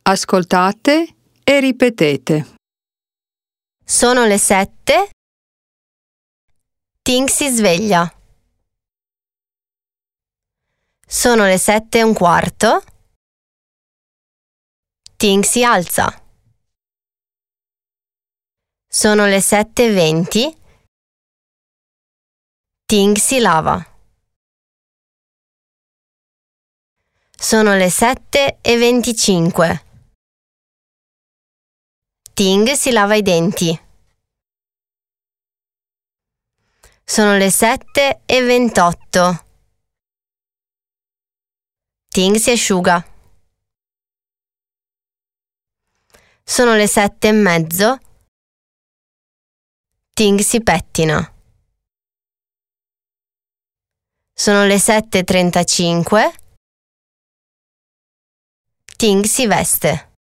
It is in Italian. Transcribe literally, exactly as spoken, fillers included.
Ascoltate e ripetete. Sono le sette. Ting si sveglia. Sono le sette e un quarto. Ting si alza. Sono le sette e venti. Ting si lava. Sono le sette e venticinque. Ting si lava i denti. Sono le sette e ventotto. Ting si asciuga. Sono le sette e mezzo. Ting si pettina. Sono le sette e trentacinque. Ting si veste.